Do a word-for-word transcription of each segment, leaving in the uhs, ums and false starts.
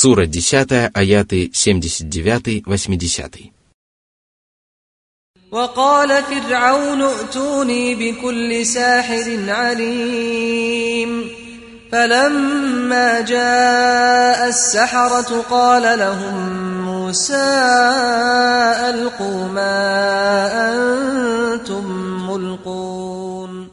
Сура десятая, аяты семьдесят девять восемьдесят. وقال فرعون ائتوني بكل ساحر عليم فلما جاء السحرة قال لهم موسى ألقوا ما أنتم ملقون.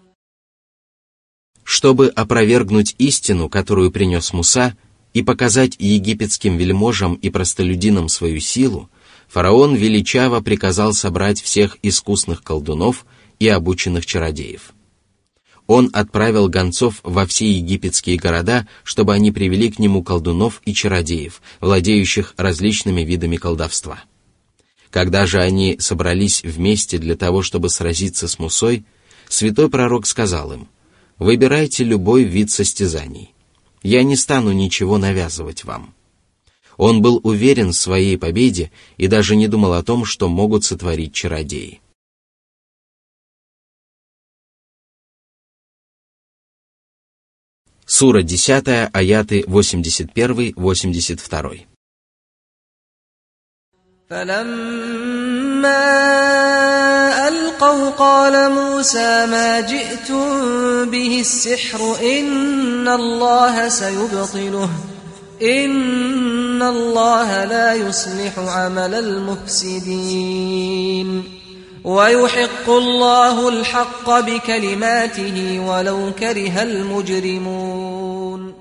Чтобы опровергнуть истину, которую принес Муса, и показать египетским вельможам и простолюдинам свою силу, фараон величаво приказал собрать всех искусных колдунов и обученных чародеев. Он отправил гонцов во все египетские города, чтобы они привели к нему колдунов и чародеев, владеющих различными видами колдовства. Когда же они собрались вместе для того, чтобы сразиться с Мусой, святой пророк сказал им: «Выбирайте любой вид состязаний. Я не стану ничего навязывать вам». Он был уверен в своей победе и даже не думал о том, что могут сотворить чародеи. Сура десятая, аяты восемьдесят один восемьдесят два. فلما ألقوا قال موسى ما جئتم به السحر إن الله سيبطله إن الله لا يصلح عمل المفسدين ويحق الله الحق بكلماته ولو كره المجرمون.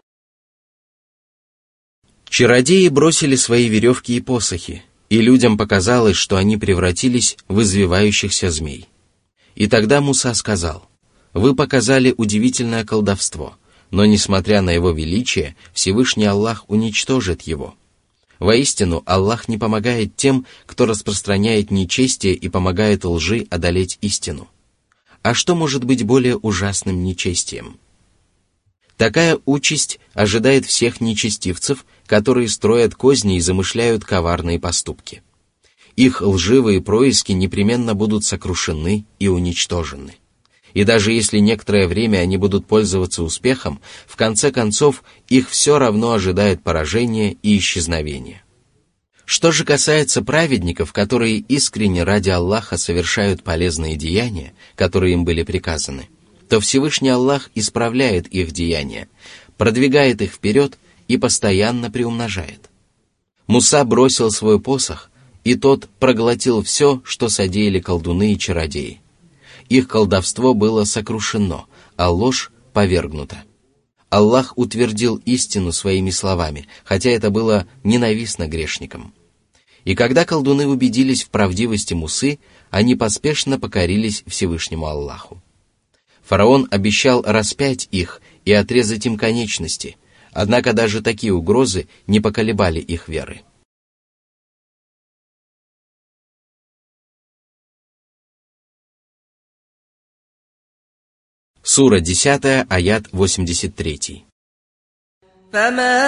Чародеи бросили свои веревки и посохи, и людям показалось, что они превратились в извивающихся змей. И тогда Муса сказал: «Вы показали удивительное колдовство, но, несмотря на его величие, Всевышний Аллах уничтожит его. Воистину, Аллах не помогает тем, кто распространяет нечестие и помогает лжи одолеть истину. А что может быть более ужасным нечестием? Такая участь ожидает всех нечестивцев, которые строят козни и замышляют коварные поступки. Их лживые происки непременно будут сокрушены и уничтожены. И даже если некоторое время они будут пользоваться успехом, в конце концов их все равно ожидает поражение и исчезновение. Что же касается праведников, которые искренне ради Аллаха совершают полезные деяния, которые им были приказаны, то Всевышний Аллах исправляет их деяния, продвигает их вперед и постоянно приумножает. Муса бросил свой посох, и тот проглотил все, что содеяли колдуны и чародеи. Их колдовство было сокрушено, а ложь повергнута. Аллах утвердил истину своими словами, хотя это было ненавистно грешникам. И когда колдуны убедились в правдивости Мусы, они поспешно покорились Всевышнему Аллаху. Фараон обещал распять их и отрезать им конечности, однако даже такие угрозы не поколебали их веры. Сура десятая, аят восемьдесят три. فما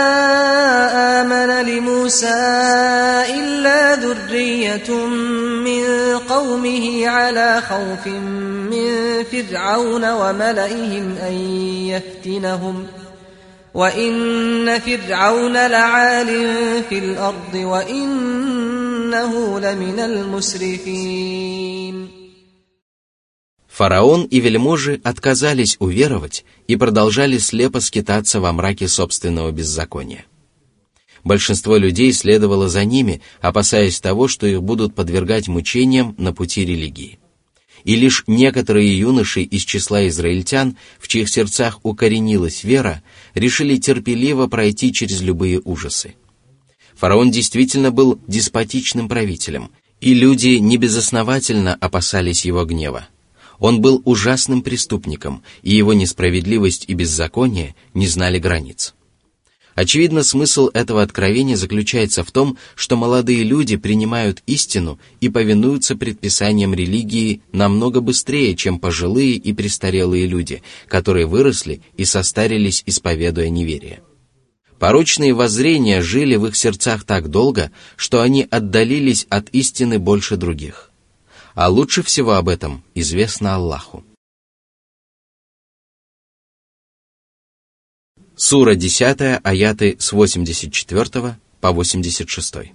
آمن لموسى إلا ذرية من قومه على خوف من فرعون وملئهم أن يفتنهم وإن فرعون لعال في الأرض وإنه لمن المسرفين. Фараон и вельможи отказались уверовать и продолжали слепо скитаться во мраке собственного беззакония. Большинство людей следовало за ними, опасаясь того, что их будут подвергать мучениям на пути религии. И лишь некоторые юноши из числа израильтян, в чьих сердцах укоренилась вера, решили терпеливо пройти через любые ужасы. Фараон действительно был деспотичным правителем, и люди небезосновательно опасались его гнева. Он был ужасным преступником, и его несправедливость и беззаконие не знали границ. Очевидно, смысл этого откровения заключается в том, что молодые люди принимают истину и повинуются предписаниям религии намного быстрее, чем пожилые и престарелые люди, которые выросли и состарились, исповедуя неверие. Порочные воззрения жили в их сердцах так долго, что они отдалились от истины больше других. А лучше всего об этом известно Аллаху. Сура десятая, аяты с восемьдесят четвёртого по восемьдесят шестой.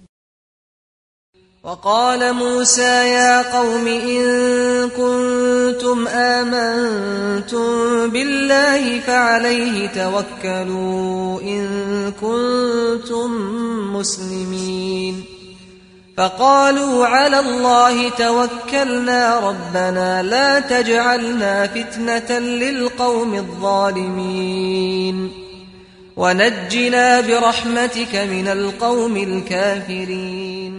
وقال موسى يا قوم إن كنتم آمنتم بالله فعليه توكلوا إن كنتم مسلمين فقالوا على الله توكلنا ربنا لا تجعلنا فتنة للقوم الظالمين ونجنا برحمتك من القوم الكافرين.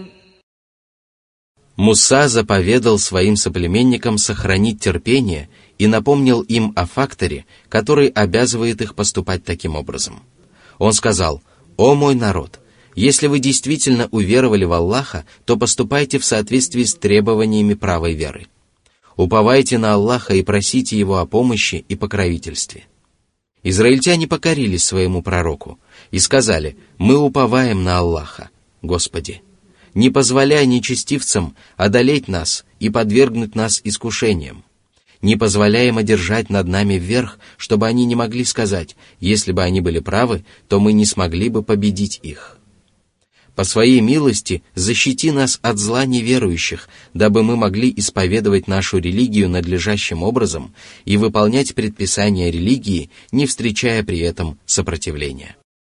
Муса заповедал своим соплеменникам сохранить терпение и напомнил им о факторе, который обязывает их поступать таким образом. Он сказал: «О мой народ, если вы действительно уверовали в Аллаха, то поступайте в соответствии с требованиями правой веры. Уповайте на Аллаха и просите Его о помощи и покровительстве». Израильтяне покорились своему пророку и сказали: «Мы уповаем на Аллаха, Господи. Не позволяй нечестивцам одолеть нас и подвергнуть нас искушениям. Не позволяй им одержать над нами верх, чтобы они не могли сказать: если бы они были правы, то мы не смогли бы победить их. По своей милости защити нас от зла неверующих, дабы мы могли исповедовать нашу религию надлежащим образом и выполнять предписания религии, не встречая при этом сопротивления».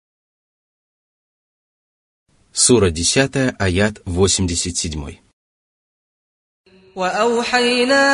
Сура десятая, аят восемьдесят семь. وأوحينا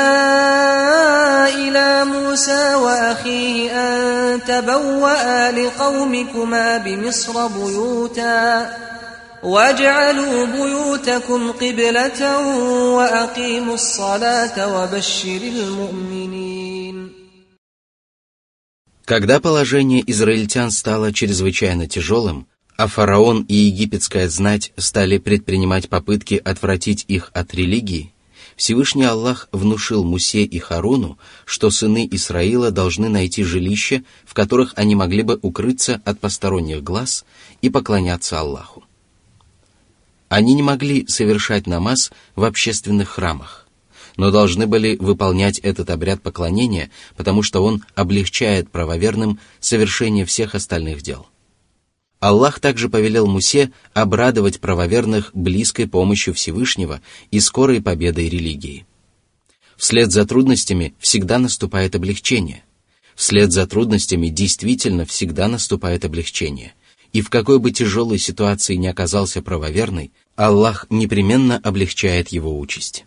إلى موسى وأخيه أن تبوأ لقومكما بمصر بيوتا واجعلوا بيوتكم قبلة وأقيموا الصلاة وبشر المؤمنين. Когда положение израильтян стало чрезвычайно тяжелым, а фараон и египетская знать стали предпринимать попытки отвратить их от религии, Всевышний Аллах внушил Мусе и Харуну, что сыны Исраила должны найти жилища, в которых они могли бы укрыться от посторонних глаз и поклоняться Аллаху. Они не могли совершать намаз в общественных храмах, но должны были выполнять этот обряд поклонения, потому что он облегчает правоверным совершение всех остальных дел. Аллах также повелел Мусе обрадовать правоверных близкой помощью Всевышнего и скорой победой религии. Вслед за трудностями всегда наступает облегчение. Вслед за трудностями действительно всегда наступает облегчение. И в какой бы тяжелой ситуации ни оказался правоверный, Аллах непременно облегчает его участь.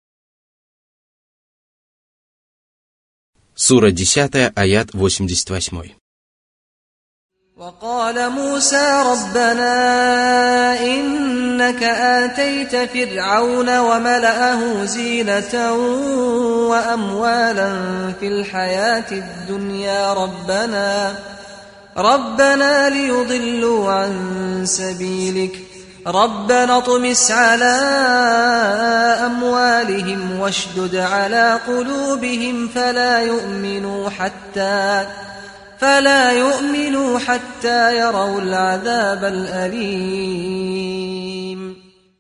Сура десятая, аят восемьдесят восемь. وقال موسى ربنا إنك آتيت فرعون وملأه زينة وأموالا في الحياة الدنيا ربنا ربنا ليضلوا عن سبيلك ربنا اطمس على أموالهم واشدد على قلوبهم فلا يؤمنوا حتى فلا يؤمنوا حتى يروا العذاب الأليم.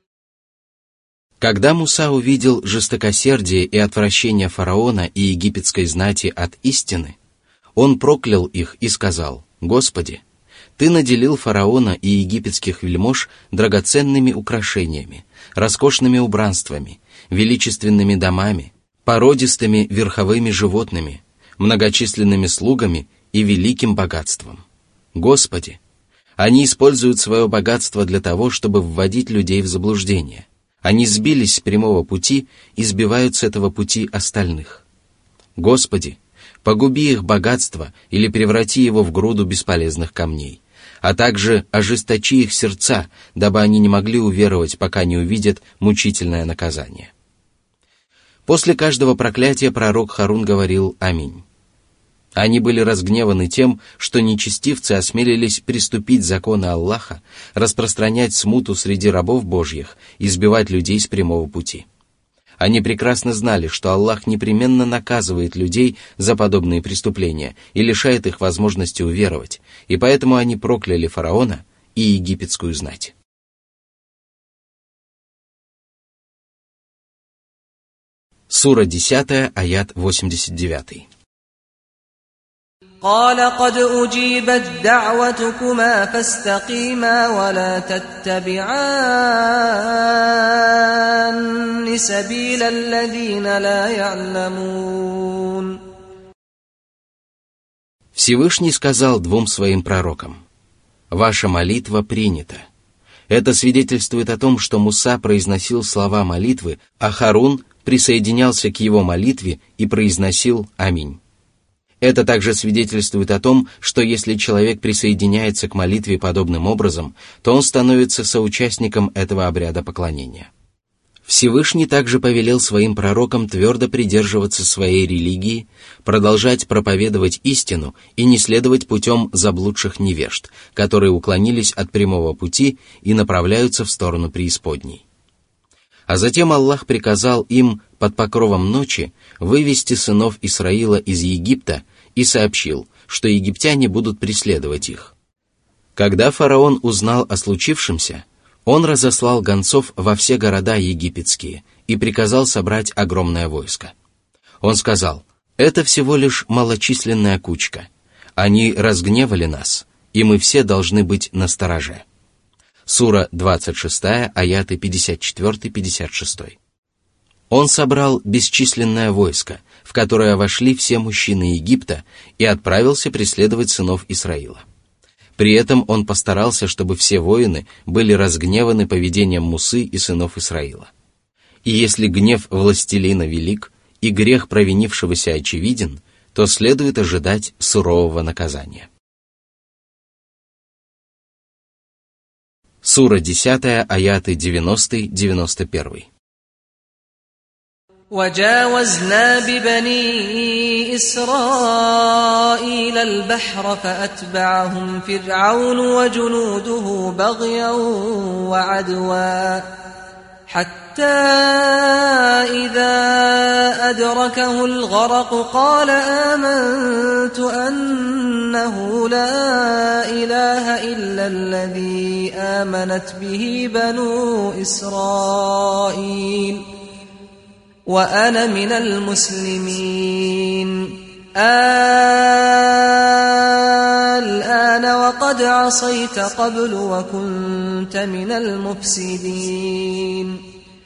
Когда Муса увидел жестокосердие и отвращение фараона и египетской знати от истины, он проклял их и сказал: «Господи, Ты наделил фараона и египетских вельмож драгоценными украшениями, роскошными убранствами, величественными домами, породистыми верховыми животными, многочисленными слугами и великим богатством. Господи, они используют свое богатство для того, чтобы вводить людей в заблуждение. Они сбились с прямого пути и сбивают с этого пути остальных. Господи, погуби их богатство или преврати его в груду бесполезных камней, а также ожесточи их сердца, дабы они не могли уверовать, пока не увидят мучительное наказание». После каждого проклятия пророк Харун говорил «Аминь». Они были разгневаны тем, что нечестивцы осмелились приступить законы Аллаха, распространять смуту среди рабов Божьих и сбивать людей с прямого пути. Они прекрасно знали, что Аллах непременно наказывает людей за подобные преступления и лишает их возможности уверовать, и поэтому они прокляли фараона и египетскую знать. Сура десятая, аят восемьдесят девять. قال قد أجيبت دعوتكما فاستقيما ولا تتبعان سبيل الذين لا يعلمون. Всевышний сказал двум своим пророкам: «Ваша молитва принята». Это свидетельствует о том, что Муса произносил слова молитвы, а Харун присоединялся к его молитве и произносил «Аминь». Это также свидетельствует о том, что если человек присоединяется к молитве подобным образом, то он становится соучастником этого обряда поклонения. Всевышний также повелел своим пророкам твердо придерживаться своей религии, продолжать проповедовать истину и не следовать путем заблудших невежд, которые уклонились от прямого пути и направляются в сторону преисподней. А затем Аллах приказал им под покровом ночи вывести сынов Исраила из Египта и сообщил, что египтяне будут преследовать их. Когда фараон узнал о случившемся, он разослал гонцов во все города египетские и приказал собрать огромное войско. Он сказал: «Это всего лишь малочисленная кучка. Они разгневали нас, и мы все должны быть настороже». Сура двадцать шесть, аяты пятьдесят четыре - пятьдесят шесть. Он собрал бесчисленное войско, в которое вошли все мужчины Египта, и отправился преследовать сынов Исраила. При этом он постарался, чтобы все воины были разгневаны поведением Мусы и сынов Исраила. И если гнев властелина велик и грех провинившегося очевиден, то следует ожидать сурового наказания. Сура десять, аяты девяносто - девяносто один. وجاوزنا ببني إسرائيل البحر فأتبعهم فرعون وجنوده بغيا وعدوا حتى إذا أدركه الغرق قال آمنت أنه لا إله إلا الذي آمنت به بنو إسرائيل وأنا من المسلمين الآن وقد عصيت قبل وكنت من المفسدين.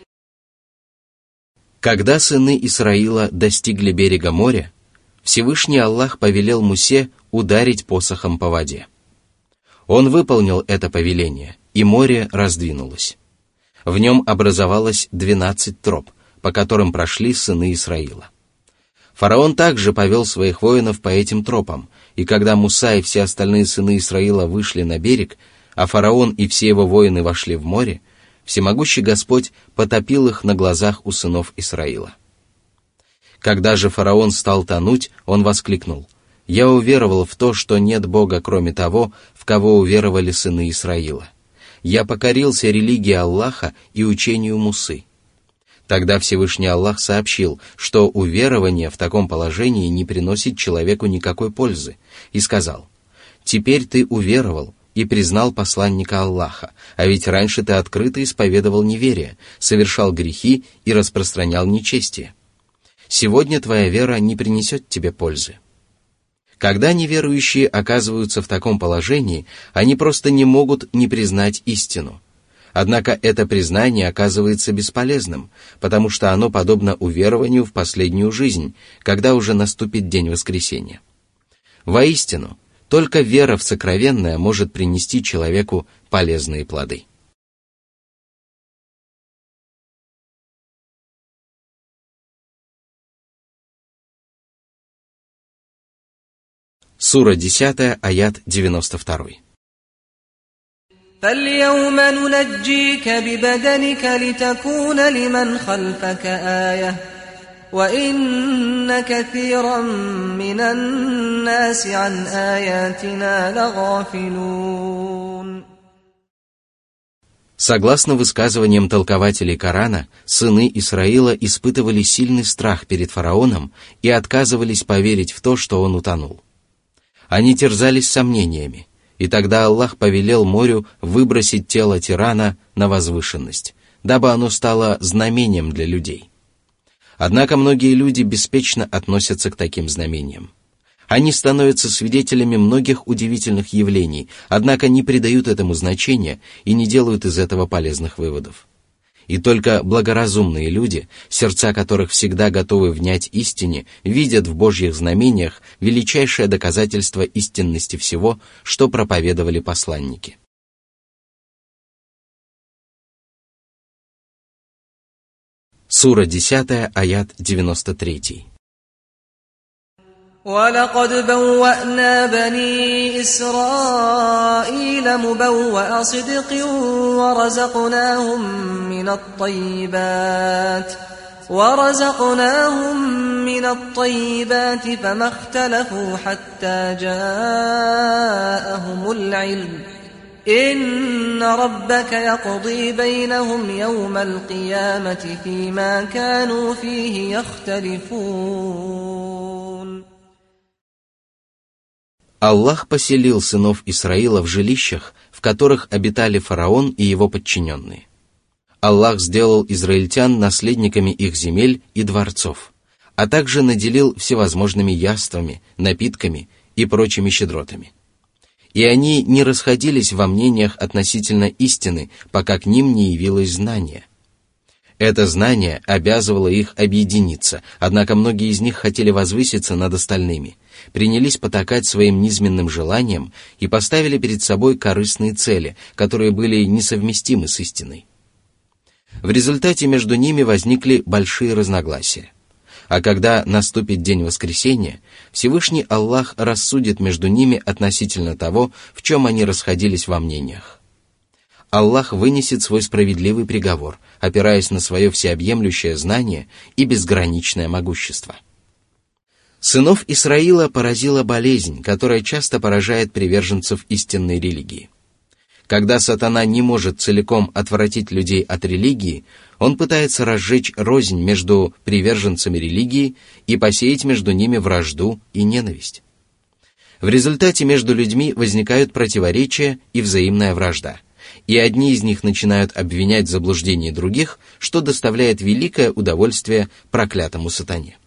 Когда сыны Исраила достигли берега моря, Всевышний Аллах повелел Мусе ударить посохом по воде. Он выполнил это повеление, и море раздвинулось. В нем образовалось двенадцать троп, по которым прошли сыны Исраила. Фараон также повел своих воинов по этим тропам, и когда Муса и все остальные сыны Исраила вышли на берег, а фараон и все его воины вошли в море, всемогущий Господь потопил их на глазах у сынов Исраила. Когда же фараон стал тонуть, он воскликнул: «Я уверовал в то, что нет Бога, кроме того, в кого уверовали сыны Исраила. Я покорился религии Аллаха и учению Мусы». Тогда Всевышний Аллах сообщил, что уверование в таком положении не приносит человеку никакой пользы, и сказал: «Теперь ты уверовал и признал посланника Аллаха, а ведь раньше ты открыто исповедовал неверие, совершал грехи и распространял нечестие. Сегодня твоя вера не принесет тебе пользы». Когда неверующие оказываются в таком положении, они просто не могут не признать истину. Однако это признание оказывается бесполезным, потому что оно подобно уверованию в последнюю жизнь, когда уже наступит день воскресения. Воистину, только вера в сокровенное может принести человеку полезные плоды. Сура десять, аят девяносто два. فاليوم ننجيك ببدنك لتكون لمن خلفك آية وإن كثيرا من الناس عن آياتنا لغافلون. Согласно высказываниям толкователей Корана, сыны Исраила испытывали сильный страх перед фараоном и отказывались поверить в то, что он утонул. Они терзались сомнениями, и тогда Аллах повелел морю выбросить тело тирана на возвышенность, дабы оно стало знамением для людей. Однако многие люди беспечно относятся к таким знамениям. Они становятся свидетелями многих удивительных явлений, однако не придают этому значения и не делают из этого полезных выводов. И только благоразумные люди, сердца которых всегда готовы внять истине, видят в Божьих знамениях величайшее доказательство истинности всего, что проповедовали посланники. Сура десятая, аят девяносто три. وَلَقَدْ بَوَّأْنَا بَنِي إِسْرَائِيلَ مُبَوَّأَ صِدْقٍ وَرَزَقْنَاهُم مِّنَ الطَّيِّبَاتِ وَرَزَقْنَاهُم مِّنَ الطَّيِّبَاتِ فَمَا اخْتَلَفُوا حَتَّى جَاءَهُمُ الْعِلْمُ إِنَّ رَبَّكَ يَقْضِي بَيْنَهُمْ يَوْمَ الْقِيَامَةِ فِيمَا كَانُوا فِيهِ يَخْتَلِفُونَ. Аллах поселил сынов Исраила в жилищах, в которых обитали фараон и его подчиненные. Аллах сделал израильтян наследниками их земель и дворцов, а также наделил всевозможными яствами, напитками и прочими щедротами. И они не расходились во мнениях относительно истины, пока к ним не явилось знание. Это знание обязывало их объединиться, однако многие из них хотели возвыситься над остальными, принялись потакать своим низменным желаниям и поставили перед собой корыстные цели, которые были несовместимы с истиной. В результате между ними возникли большие разногласия. А когда наступит день воскресения, Всевышний Аллах рассудит между ними относительно того, в чем они расходились во мнениях. Аллах вынесет свой справедливый приговор, опираясь на свое всеобъемлющее знание и безграничное могущество. Сынов Исраила поразила болезнь, которая часто поражает приверженцев истинной религии. Когда сатана не может целиком отвратить людей от религии, он пытается разжечь рознь между приверженцами религии и посеять между ними вражду и ненависть. В результате между людьми возникают противоречия и взаимная вражда, и одни из них начинают обвинять в заблуждении других, что доставляет великое удовольствие проклятому сатане.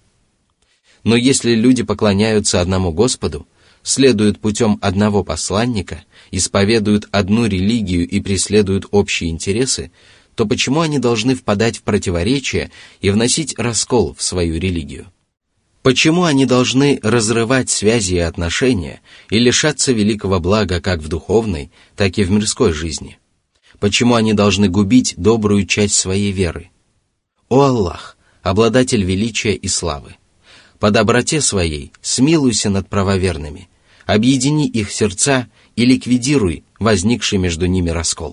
Но если люди поклоняются одному Господу, следуют путем одного посланника, исповедуют одну религию и преследуют общие интересы, то почему они должны впадать в противоречия и вносить раскол в свою религию? Почему они должны разрывать связи и отношения и лишаться великого блага как в духовной, так и в мирской жизни? Почему они должны губить добрую часть своей веры? О Аллах, обладатель величия и славы! По доброте своей смилуйся над правоверными, объедини их сердца и ликвидируй возникший между ними раскол.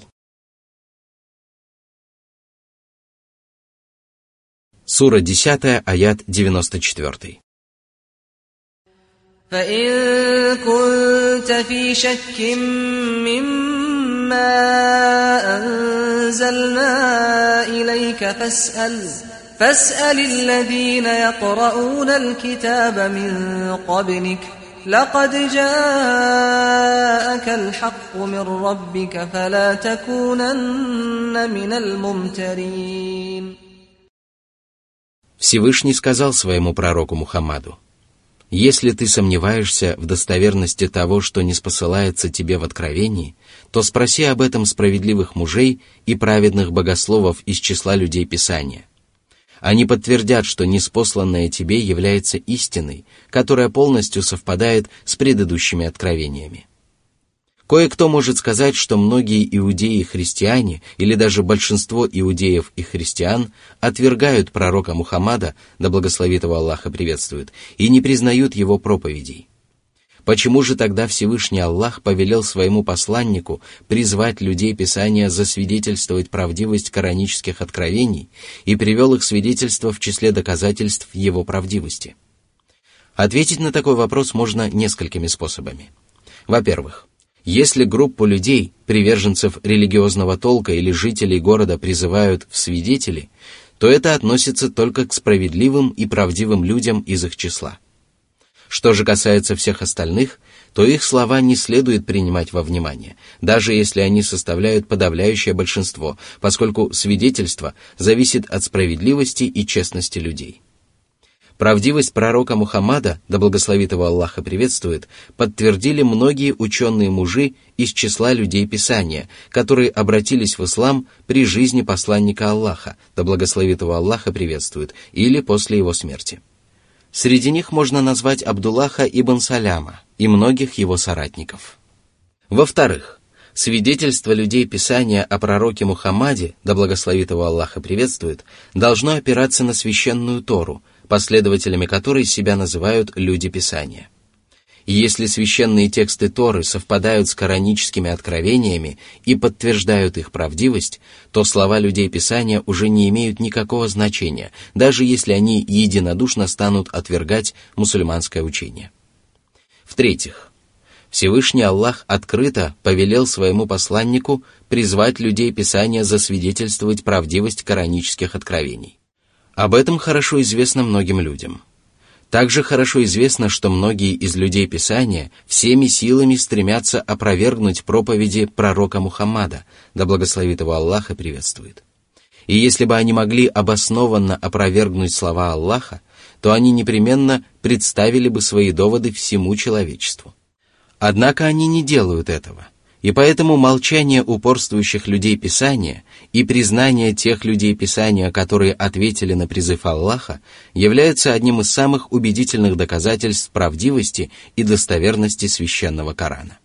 Сура десятая, аят девяносто четыре. فَإِن كُنتَ فِي شَكٍّ مِّمَّا أَنزَلْنَا إِلَيْكَ فَاسْأَلْ فَاسْأَلِ الَّذِينَ يَقْرَؤُونَ الْكِتَابَ مِن قَبْلِكَ لَقَدْ جَاءَكَ الْحَقُّ مِن رَّبِّكَ فَلَا تَكُونَنَّ مِنَ الْمُمْتَرِينَ. Всевышний сказал своему пророку Мухаммаду: «Если ты сомневаешься в достоверности того, что ниспосылается тебе в откровении, то спроси об этом справедливых мужей и праведных богословов из числа людей Писания. Они подтвердят, что ниспосланное тебе является истиной, которая полностью совпадает с предыдущими откровениями». Кое-кто может сказать, что многие иудеи и христиане, или даже большинство иудеев и христиан, отвергают пророка Мухаммада, да благословит его Аллах и приветствует, и не признают его проповедей. Почему же тогда Всевышний Аллах повелел своему посланнику призвать людей Писания засвидетельствовать правдивость коранических откровений и привел их свидетельство в числе доказательств его правдивости? Ответить на такой вопрос можно несколькими способами. Во-первых, если группу людей, приверженцев религиозного толка или жителей города призывают в свидетели, то это относится только к справедливым и правдивым людям из их числа. Что же касается всех остальных, то их слова не следует принимать во внимание, даже если они составляют подавляющее большинство, поскольку свидетельство зависит от справедливости и честности людей. Правдивость пророка Мухаммада, да благословит его Аллах и приветствует, подтвердили многие ученые-мужи из числа людей Писания, которые обратились в ислам при жизни посланника Аллаха, да благословит его Аллах и приветствует, или после его смерти. Среди них можно назвать Абдуллаха ибн Саляма и многих его соратников. Во-вторых, свидетельство людей Писания о пророке Мухаммаде, да благословит его Аллах и приветствует, должно опираться на священную Тору, последователями которой себя называют люди Писания. И если священные тексты Торы совпадают с кораническими откровениями и подтверждают их правдивость, то слова людей Писания уже не имеют никакого значения, даже если они единодушно станут отвергать мусульманское учение. В-третьих, Всевышний Аллах открыто повелел своему посланнику призвать людей Писания засвидетельствовать правдивость коранических откровений. Об этом хорошо известно многим людям. Также хорошо известно, что многие из людей Писания всеми силами стремятся опровергнуть проповеди пророка Мухаммада, да благословит его Аллах и приветствует. И если бы они могли обоснованно опровергнуть слова Аллаха, то они непременно представили бы свои доводы всему человечеству. Однако они не делают этого, и поэтому молчание упорствующих людей Писания и признание тех людей Писания, которые ответили на призыв Аллаха, являются одним из самых убедительных доказательств правдивости и достоверности священного Корана.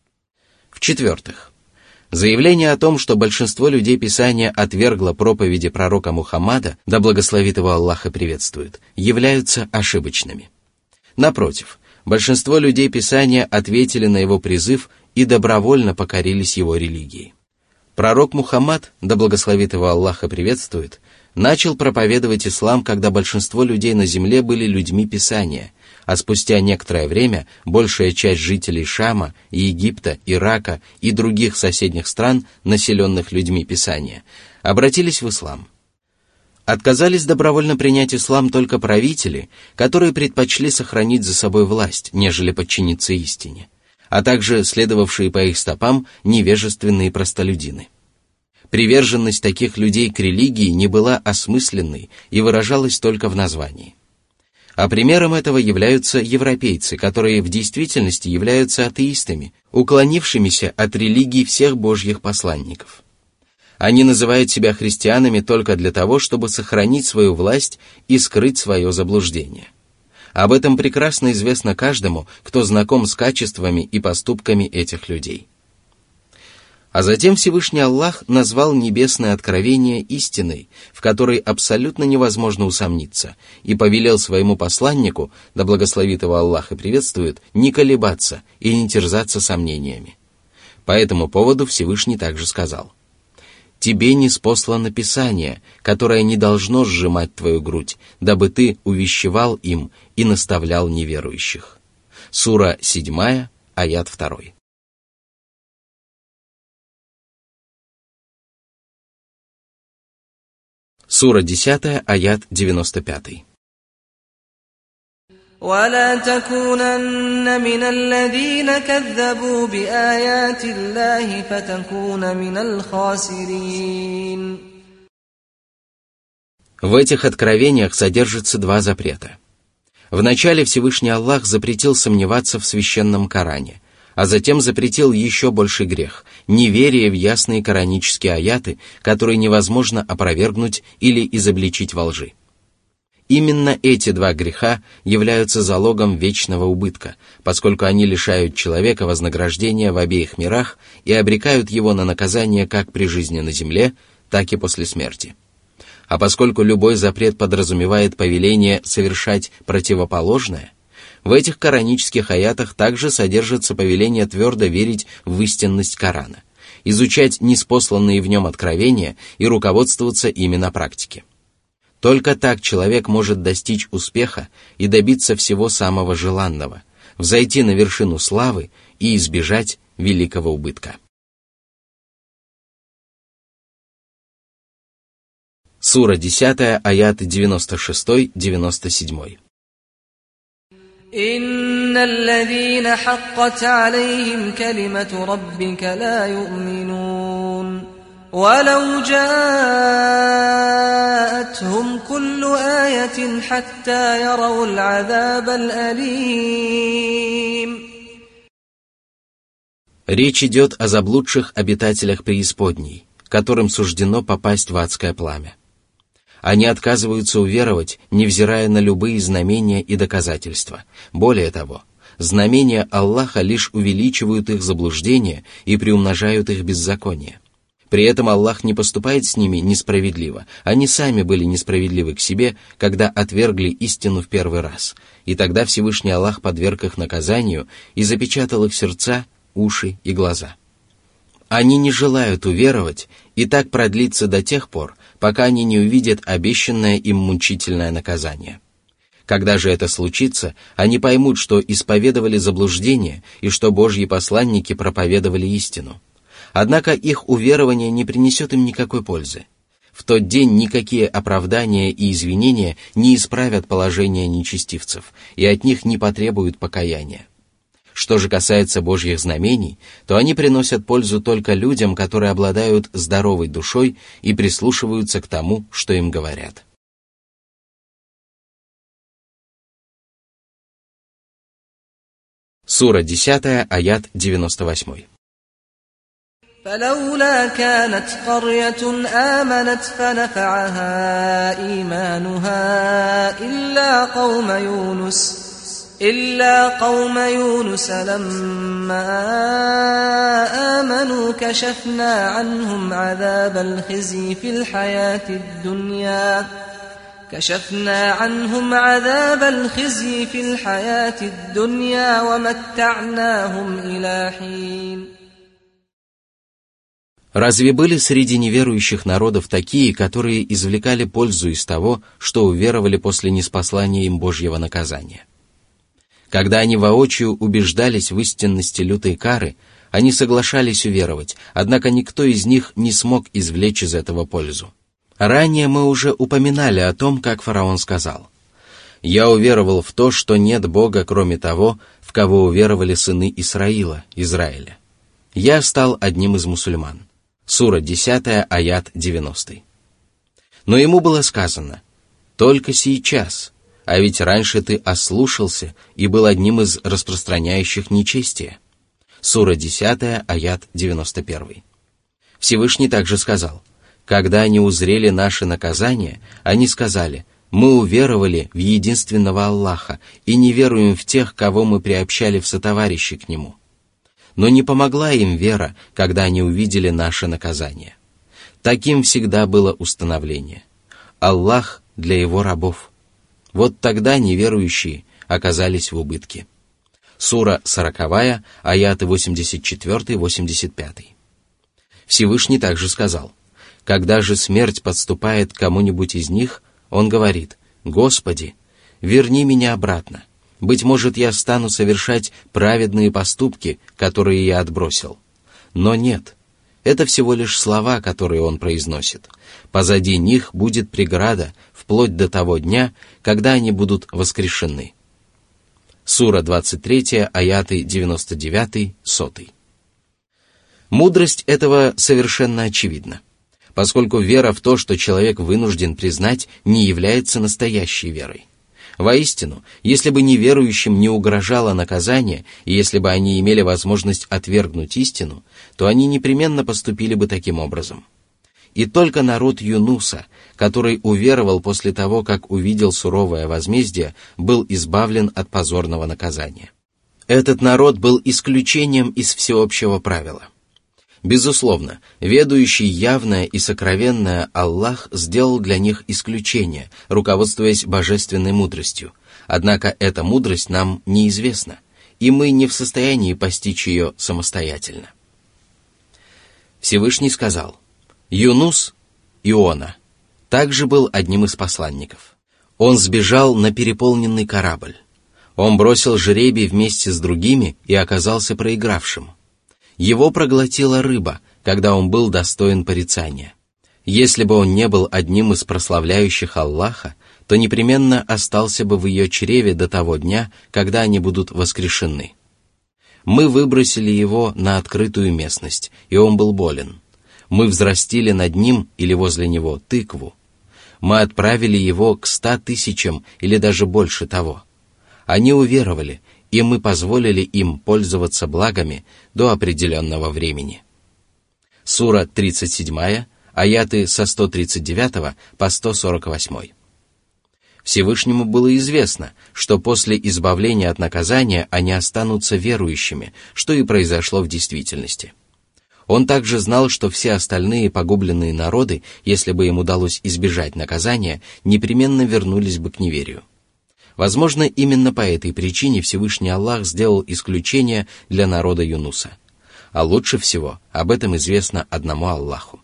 В-четвертых, заявление о том, что большинство людей Писания отвергло проповеди пророка Мухаммада, да благословит его Аллах и приветствует, являются ошибочными. Напротив, большинство людей Писания ответили на его призыв и добровольно покорились его религии. Пророк Мухаммад, да благословит его Аллах и приветствует, начал проповедовать ислам, когда большинство людей на земле были людьми Писания, а спустя некоторое время большая часть жителей Шама, Египта, Ирака и других соседних стран, населенных людьми Писания, обратились в ислам. Отказались добровольно принять ислам только правители, которые предпочли сохранить за собой власть, нежели подчиниться истине, а также следовавшие по их стопам невежественные простолюдины. Приверженность таких людей к религии не была осмысленной и выражалась только в названии. А примером этого являются европейцы, которые в действительности являются атеистами, уклонившимися от религии всех божьих посланников. Они называют себя христианами только для того, чтобы сохранить свою власть и скрыть свое заблуждение. Об этом прекрасно известно каждому, кто знаком с качествами и поступками этих людей. А затем Всевышний Аллах назвал небесное откровение истиной, в которой абсолютно невозможно усомниться, и повелел своему посланнику, да благословит его Аллах и приветствует, не колебаться и не терзаться сомнениями. По этому поводу Всевышний также сказал: «Тебе ниспослано Писание, которое не должно сжимать твою грудь, дабы ты увещевал им и наставлял неверующих». Сура седьмая, аят второй. Сура десятая, аят девяносто пятый. ولا تكونن من الذين كذبوا بآيات الله فتكون من الخاسرين. В этих откровениях содержится два запрета. Вначале Всевышний Аллах запретил сомневаться в священном Коране, а затем запретил еще больший грех – неверие в ясные коранические аяты, которые невозможно опровергнуть или изобличить во лжи. Именно эти два греха являются залогом вечного убытка, поскольку они лишают человека вознаграждения в обеих мирах и обрекают его на наказание как при жизни на земле, так и после смерти. А поскольку любой запрет подразумевает повеление совершать противоположное, в этих коранических аятах также содержится повеление твердо верить в истинность Корана, изучать ниспосланные в нем откровения и руководствоваться ими на практике. Только так человек может достичь успеха и добиться всего самого желанного, взойти на вершину славы и избежать великого убытка. Сура десятая, аяты девяносто шестой — девяносто седьмой. إن الذين حقت عليهم كلمة ربك لا يؤمنون ولو جاء فأتهم كل آية حتى يروا العذاب الأليم. Речь идет о заблудших обитателях преисподней, которым суждено попасть в адское пламя. Они отказываются уверовать, невзирая на любые знамения и доказательства. Более того, знамения Аллаха лишь увеличивают их заблуждение и приумножают их беззаконие. При этом Аллах не поступает с ними несправедливо. Они сами были несправедливы к себе, когда отвергли истину в первый раз. И тогда Всевышний Аллах подверг их наказанию и запечатал их сердца, уши и глаза. Они не желают уверовать, и так продлится до тех пор, пока они не увидят обещанное им мучительное наказание. Когда же это случится, они поймут, что исповедовали заблуждение и что Божьи посланники проповедовали истину. Однако их уверование не принесет им никакой пользы. В тот день никакие оправдания и извинения не исправят положение нечестивцев, и от них не потребуют покаяния. Что же касается Божьих знамений, то они приносят пользу только людям, которые обладают здоровой душой и прислушиваются к тому, что им говорят. Сура десятая, аят девяносто восемь. فلولا كانت قرية آمنت فنفعها إيمانها إلا قوم يونس إلا قوم يونس لما آمنوا كشفنا عنهم عذاب الخزي في الحياة الدنيا كشفنا عنهم عذاب الخزي في الحياة الدنيا ومتعناهم إلى حين. Разве были среди неверующих народов такие, которые извлекали пользу из того, что уверовали после ниспослания им Божьего наказания? Когда они воочию убеждались в истинности лютой кары, они соглашались уверовать, однако никто из них не смог извлечь из этого пользу. Ранее мы уже упоминали о том, как фараон сказал: «Я уверовал в то, что нет Бога, кроме того, в кого уверовали сыны Исраила, Израиля. Я стал одним из мусульман». Сура десятая, аят девяностый. Но ему было сказано: «Только сейчас, а ведь раньше ты ослушался и был одним из распространяющих нечестие». Сура десятая, аят девяносто первый. Всевышний также сказал: «Когда они узрели наши наказания, они сказали: мы уверовали в единственного Аллаха и не веруем в тех, кого мы приобщали в сотоварищи к Нему». Но не помогла им вера, когда они увидели наше наказание. Таким всегда было установление: Аллах для его рабов. Вот тогда неверующие оказались в убытке. Сура сороковая, аяты восемьдесят четыре восемьдесят пять. Всевышний также сказал: «Когда же смерть подступает к кому-нибудь из них, он говорит: Господи, верни меня обратно. Быть может, я стану совершать праведные поступки, которые я отбросил». Но нет, это всего лишь слова, которые он произносит. Позади них будет преграда вплоть до того дня, когда они будут воскрешены. Сура двадцать третья, аяты девяносто девять, сто. Мудрость этого совершенно очевидна, поскольку вера в то, что человек вынужден признать, не является настоящей верой. Воистину, если бы неверующим не угрожало наказание, и если бы они имели возможность отвергнуть истину, то они непременно поступили бы таким образом. И только народ Юнуса, который уверовал после того, как увидел суровое возмездие, был избавлен от позорного наказания. Этот народ был исключением из всеобщего правила. Безусловно, ведающий явное и сокровенное Аллах сделал для них исключение, руководствуясь божественной мудростью. Однако эта мудрость нам неизвестна, и мы не в состоянии постичь ее самостоятельно. Всевышний сказал: «Юнус, Иона, также был одним из посланников. Он сбежал на переполненный корабль. Он бросил жребий вместе с другими и оказался проигравшим. Его проглотила рыба, когда он был достоин порицания. Если бы он не был одним из прославляющих Аллаха, то непременно остался бы в ее чреве до того дня, когда они будут воскрешены. Мы выбросили его на открытую местность, и он был болен. Мы взрастили над ним или возле него тыкву. Мы отправили его к ста тысячам или даже больше того. Они уверовали, и мы позволили им пользоваться благами до определенного времени. Сура тридцать семь, аяты со сто тридцать девять по сто сорок восемь. Всевышнему было известно, что после избавления от наказания они останутся верующими, что и произошло в действительности. Он также знал, что все остальные погубленные народы, если бы им удалось избежать наказания, непременно вернулись бы к неверию. Возможно, именно по этой причине Всевышний Аллах сделал исключение для народа Юнуса. А лучше всего об этом известно одному Аллаху.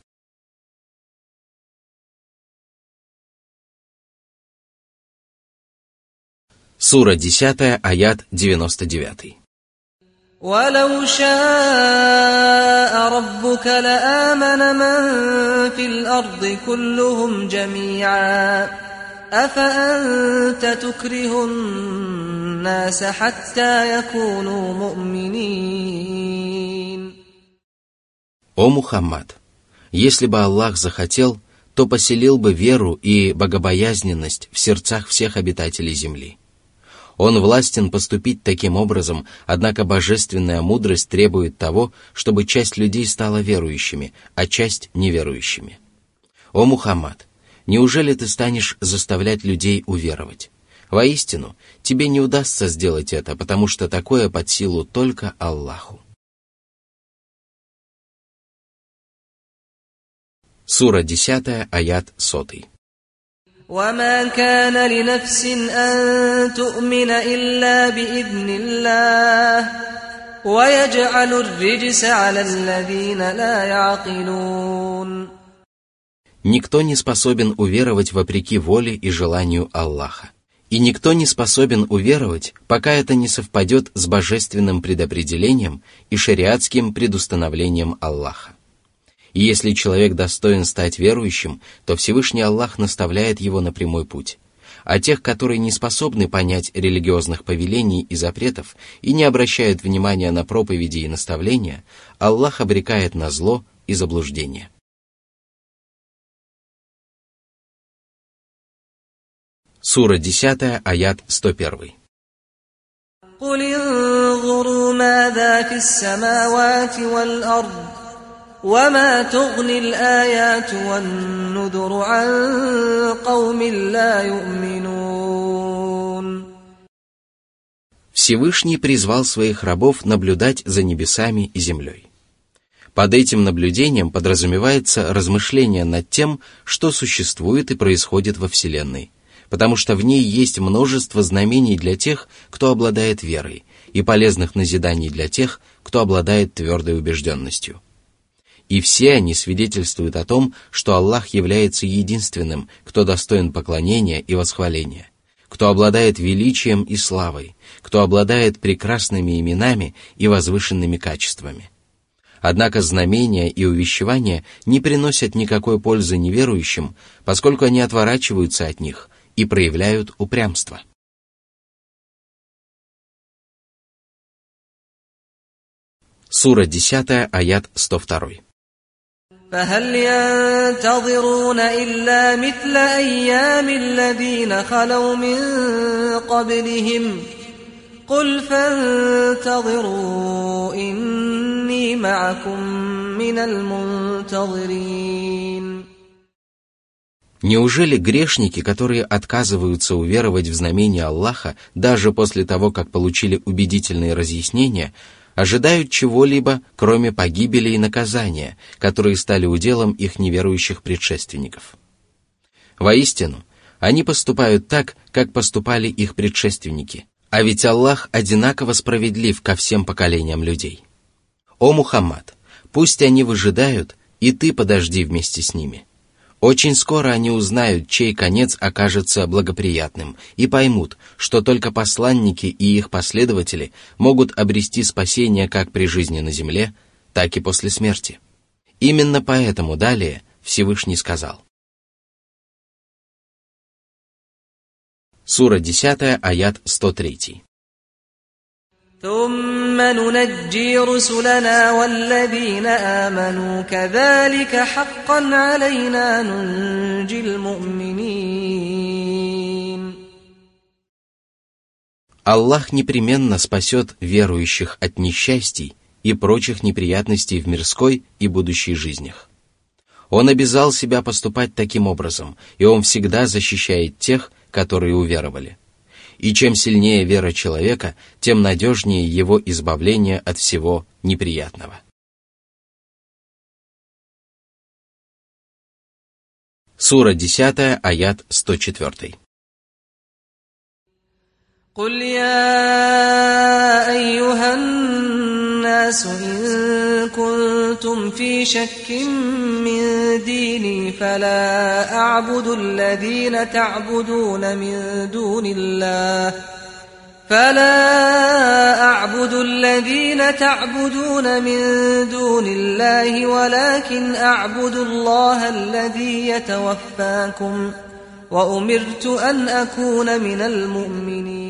Сура десять, аят девяносто девять. وَلَوْ شَاءَ رَبُّكَ لَآمَنَ مَنْ فِي الْأَرْضِ كُلُّهُمْ جَمِيعًا أَفَأَنْتَ تُكْرِهُ النَّاسَ حَتَّى يَكُونُوا مُؤْمِنِينَ. О Мухаммад, если бы Аллах захотел, то поселил бы веру и богобоязненность в сердцах всех обитателей земли. Он властен поступить таким образом, однако божественная мудрость требует того, чтобы часть людей стала верующими, а часть неверующими. О Мухаммад, неужели ты станешь заставлять людей уверовать? Воистину, тебе не удастся сделать это, потому что такое под силу только Аллаху. Сура десять, аят сто. وَمَا كَانَ لِنَفْسٍ أَن تُؤْمِنَ إِلَّا بِإِذْنِ اللَّهِ وَيَجْعَلُ الرِّجْسَ عَلَى الَّذِينَ لَا يَعْقِلُونَ. Никто не способен уверовать вопреки воле и желанию Аллаха. И никто не способен уверовать, пока это не совпадет с божественным предопределением и шариатским предустановлением Аллаха. И если человек достоин стать верующим, то Всевышний Аллах наставляет его на прямой путь. А тех, которые не способны понять религиозных повелений и запретов и не обращают внимания на проповеди и наставления, Аллах обрекает на зло и заблуждение. Сура десять, аят сто один. قُلِ انظُرُوا مَاذَا فِي السَّمَاوَاتِ وَالْأَرْضِ وَمَا تُغْنِي الْآيَاتُ وَالنُّذُرُ عَنْ قَوْمٍ لَا يُؤْمِنُونَ. Всевышний призвал своих рабов наблюдать за небесами и землей. Под этим наблюдением подразумевается размышление над тем, что существует и происходит во Вселенной, потому что в ней есть множество знамений для тех, кто обладает верой, и полезных назиданий для тех, кто обладает твердой убежденностью. И все они свидетельствуют о том, что Аллах является единственным, кто достоин поклонения и восхваления, кто обладает величием и славой, кто обладает прекрасными именами и возвышенными качествами. Однако знамения и увещевания не приносят никакой пользы неверующим, поскольку они отворачиваются от них и проявляют упрямство. Сура десять, аят сто два. فَهَلْ يَنْتَظِرُونَ إِلَّا مِثْلَ أَيَّامِ الَّذِينَ خَلَوْا مِنْ قَبْلِهِمْ قُلْ فَانْتَظِرُوا إِنِّي مَعَكُمْ مِنَ الْمُنْتَظِرِينَ. Неужели грешники, которые отказываются уверовать в знамения Аллаха даже после того, как получили убедительные разъяснения, ожидают чего-либо, кроме погибели и наказания, которые стали уделом их неверующих предшественников? Воистину, они поступают так, как поступали их предшественники, а ведь Аллах одинаково справедлив ко всем поколениям людей. О Мухаммад, пусть они выжидают, и ты подожди вместе с ними. Очень скоро они узнают, чей конец окажется благоприятным, и поймут, что только посланники и их последователи могут обрести спасение как при жизни на земле, так и после смерти. Именно поэтому далее Всевышний сказал. Сура десять, аят сто три. ثم ننجي رسلنا والذين آمنوا كذلك حقا علينا ننجي المؤمنين. Аллах непременно спасет верующих от несчастий и прочих неприятностей в мирской и будущей жизнях. Он обязал себя поступать таким образом, и Он всегда защищает тех, которые уверовали. И чем сильнее вера человека, тем надежнее его избавление от всего неприятного. Сура десятая, аят сто четыре. قل يا أيها الناس إن كنتم في شك من ديني فلا أعبد الذين تعبدون من دون الله فلا أعبد الذين تعبدون من دون الله ولكن أعبد الله الذي يتوفاكم وأمرت أن أكون من المؤمنين.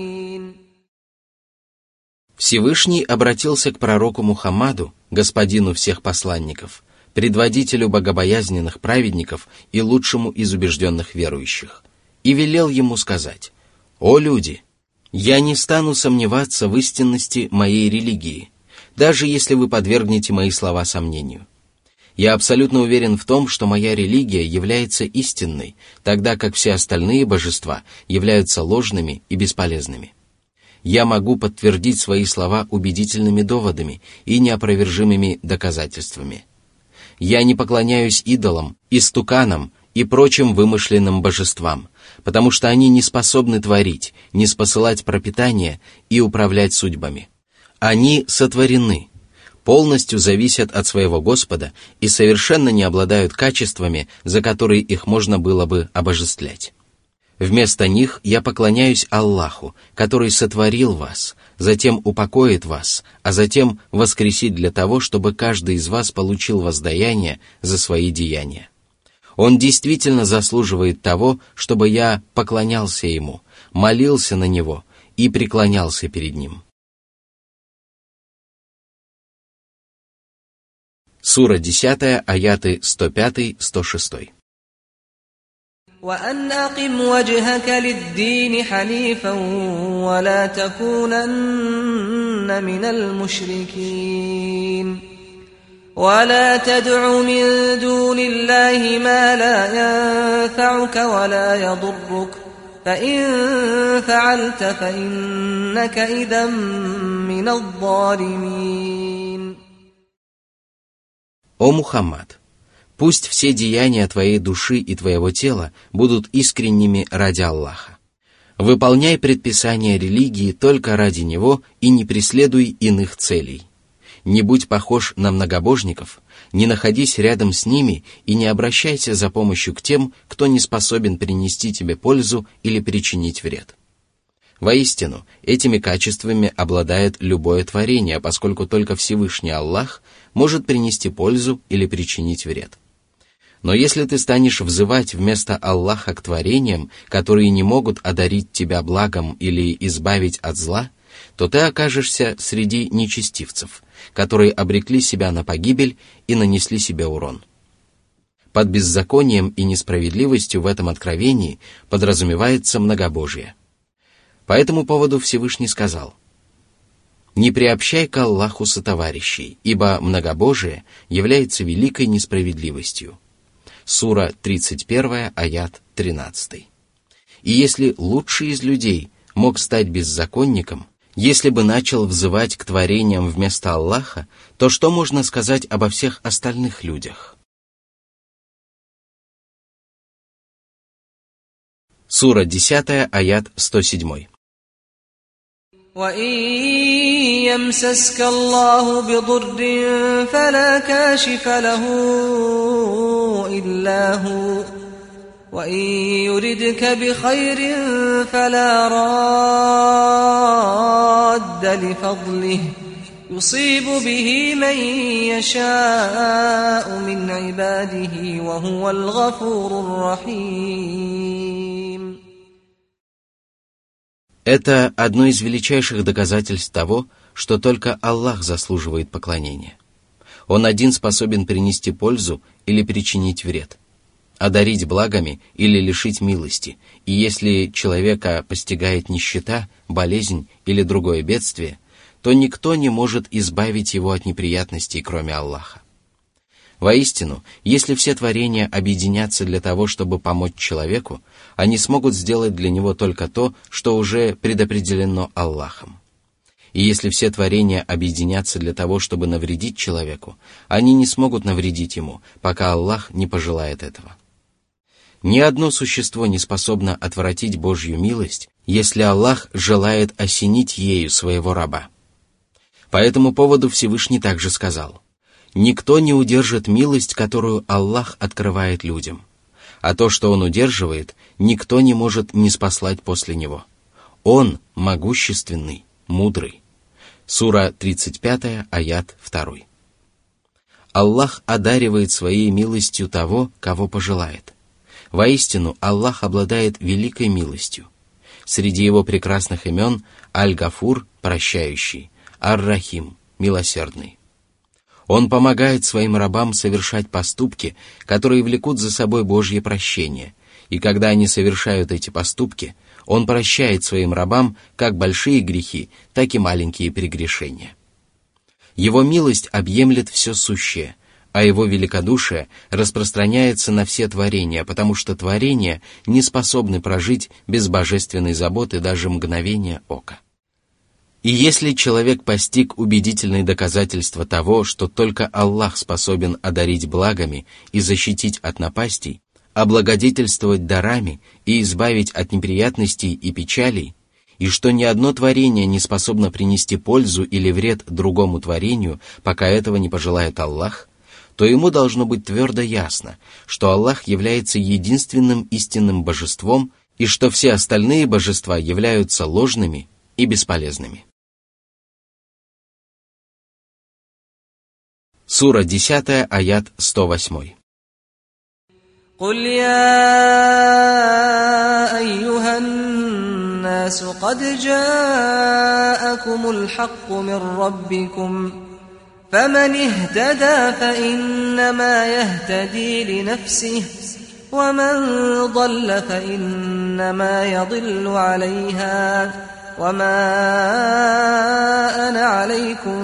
Всевышний обратился к пророку Мухаммаду, господину всех посланников, предводителю богобоязненных праведников и лучшему из убежденных верующих, и велел ему сказать: «О люди! Я не стану сомневаться в истинности моей религии, даже если вы подвергнете мои слова сомнению. Я абсолютно уверен в том, что моя религия является истинной, тогда как все остальные божества являются ложными и бесполезными. Я могу подтвердить свои слова убедительными доводами и неопровержимыми доказательствами. Я не поклоняюсь идолам, истуканам и прочим вымышленным божествам, потому что они не способны творить, не спосылать пропитание и управлять судьбами. Они сотворены, полностью зависят от своего Господа и совершенно не обладают качествами, за которые их можно было бы обожествлять. Вместо них я поклоняюсь Аллаху, который сотворил вас, затем упокоит вас, а затем воскресит для того, чтобы каждый из вас получил воздаяние за свои деяния. Он действительно заслуживает того, чтобы я поклонялся Ему, молился на Него и преклонялся перед Ним». Сура десятая, аяты сто пять - сто шесть. وأن أقم وجهك للدين حنيفا ولا تكونن من المشركين ولا تدع من دون الله ما لا ينفعك ولا يضرك فإن فعلت فإنك إذا من الظالمين. О Мухаммад! Пусть все деяния твоей души и твоего тела будут искренними ради Аллаха. Выполняй предписания религии только ради Него и не преследуй иных целей. Не будь похож на многобожников, не находись рядом с ними и не обращайся за помощью к тем, кто не способен принести тебе пользу или причинить вред. Воистину, этими качествами обладает любое творение, поскольку только Всевышний Аллах может принести пользу или причинить вред. Но если ты станешь взывать вместо Аллаха к творениям, которые не могут одарить тебя благом или избавить от зла, то ты окажешься среди нечестивцев, которые обрекли себя на погибель и нанесли себе урон. Под беззаконием и несправедливостью в этом откровении подразумевается многобожие. По этому поводу Всевышний сказал: «Не приобщай к Аллаху сотоварищей, ибо многобожие является великой несправедливостью». Сура тридцать первая, аят тринадцатый. И если лучший из людей мог стать беззаконником, если бы начал взывать к творениям вместо Аллаха, то что можно сказать обо всех остальных людях? Сура десятая, аят сто семь. وَإِن يَمْسَسْكَ اللَّهُ بِضُرٍّ فَلَا كَاشِفَ لَهُ إِلَّا هُوَ وَإِن يُرِدْكَ بِخَيْرٍ فَلَا رَادَّ لِفَضْلِهِ يُصِيبُ بِهِ مَن يَشَاءُ مِنْ عِبَادِهِ وَهُوَ الْغَفُورُ الرَّحِيمُ. Это одно из величайших доказательств того, что только Аллах заслуживает поклонения. Он один способен принести пользу или причинить вред, одарить благами или лишить милости, и если человека постигает нищета, болезнь или другое бедствие, то никто не может избавить его от неприятностей, кроме Аллаха. Воистину, если все творения объединятся для того, чтобы помочь человеку, они смогут сделать для него только то, что уже предопределено Аллахом. И если все творения объединятся для того, чтобы навредить человеку, они не смогут навредить ему, пока Аллах не пожелает этого. Ни одно существо не способно отвратить Божью милость, если Аллах желает осенить ею своего раба. По этому поводу Всевышний также сказал: «Никто не удержит милость, которую Аллах открывает людям, а то, что Он удерживает, никто не может ниспослать после Него. Он могущественный, мудрый». Сура тридцать пять, аят два. Аллах одаривает своей милостью того, кого пожелает. Воистину, Аллах обладает великой милостью. Среди Его прекрасных имен Аль-Гафур – прощающий, Ар-Рахим – милосердный. Он помогает своим рабам совершать поступки, которые влекут за собой Божье прощение, и когда они совершают эти поступки, Он прощает своим рабам как большие грехи, так и маленькие прегрешения. Его милость объемлет все сущее, а Его великодушие распространяется на все творения, потому что творения не способны прожить без божественной заботы даже мгновения ока. И если человек постиг убедительные доказательства того, что только Аллах способен одарить благами и защитить от напастей, облагодетельствовать дарами и избавить от неприятностей и печалей, и что ни одно творение не способно принести пользу или вред другому творению, пока этого не пожелает Аллах, то ему должно быть твердо ясно, что Аллах является единственным истинным божеством и что все остальные божества являются ложными и бесполезными. Сура десять, аят сто восемь. قل يا أيها الناس قد جاءكم الحق من ربكم فمن اهتدى فإنما يهتدي لنفسه ومن ضل فإنما يضل عليها وما أنا عليكم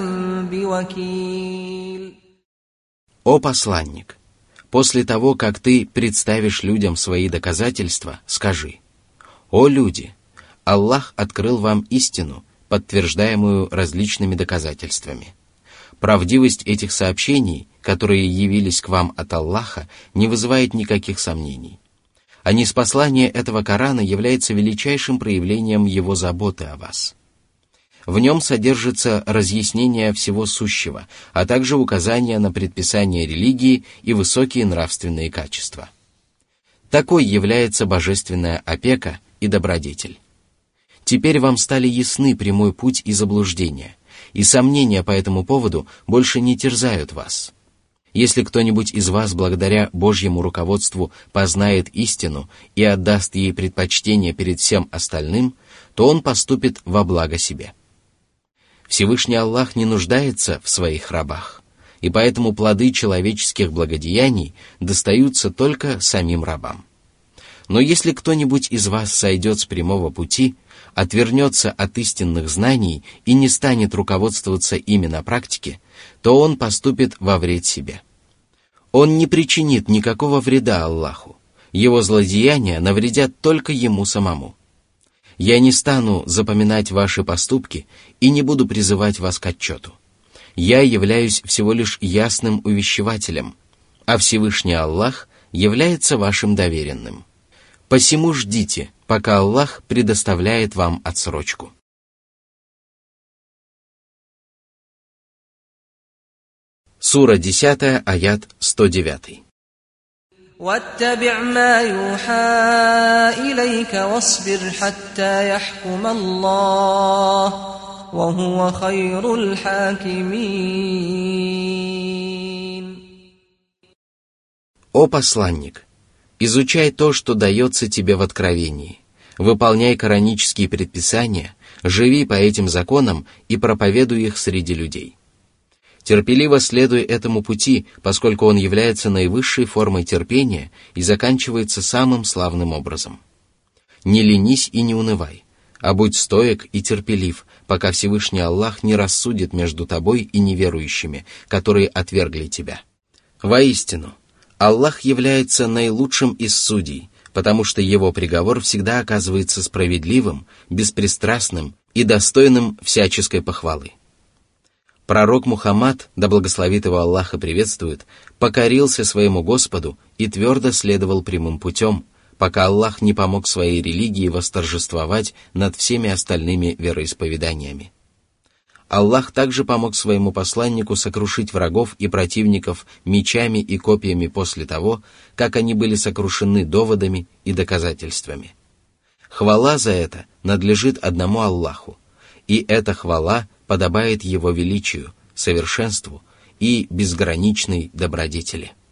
بوكيل. О посланник! После того, как ты представишь людям свои доказательства, скажи: «О люди! Аллах открыл вам истину, подтверждаемую различными доказательствами. Правдивость этих сообщений, которые явились к вам от Аллаха, не вызывает никаких сомнений. А ниспослание этого Корана является величайшим проявлением Его заботы о вас. В нем содержится разъяснение всего сущего, а также указания на предписания религии и высокие нравственные качества. Такой является божественная опека и добродетель. Теперь вам стали ясны прямой путь и заблуждения, и сомнения по этому поводу больше не терзают вас. Если кто-нибудь из вас благодаря Божьему руководству познает истину и отдаст ей предпочтение перед всем остальным, то он поступит во благо себе. Всевышний Аллах не нуждается в своих рабах, и поэтому плоды человеческих благодеяний достаются только самим рабам. Но если кто-нибудь из вас сойдет с прямого пути, отвернется от истинных знаний и не станет руководствоваться ими на практике, то он поступит во вред себе. Он не причинит никакого вреда Аллаху, его злодеяния навредят только ему самому. Я не стану запоминать ваши поступки и не буду призывать вас к отчету. Я являюсь всего лишь ясным увещевателем, а Всевышний Аллах является вашим доверенным. Посему ждите, пока Аллах предоставляет вам отсрочку. Сура десять, аят сто девять. واتبع ما يوحى إليك واصبر حتى يحكم الله وهو خير الحاكمين. О посланник! Изучай то, что дается тебе в откровении, Выполняй коранические предписания, живи по этим законам и проповедуй их среди людей. Терпеливо следуй этому пути, поскольку он является наивысшей формой терпения и заканчивается самым славным образом. Не ленись и не унывай, а будь стоек и терпелив, пока Всевышний Аллах не рассудит между тобой и неверующими, которые отвергли тебя. Воистину, Аллах является наилучшим из судей, потому что его приговор всегда оказывается справедливым, беспристрастным и достойным всяческой похвалы. Пророк Мухаммад, да благословит его Аллах и приветствует, покорился своему Господу и твердо следовал прямым путем, пока Аллах не помог своей религии восторжествовать над всеми остальными вероисповеданиями. Аллах также помог своему посланнику сокрушить врагов и противников мечами и копьями после того, как они были сокрушены доводами и доказательствами. Хвала за это надлежит одному Аллаху, и эта хвала подобает Его величию, совершенству и безграничной добродетели.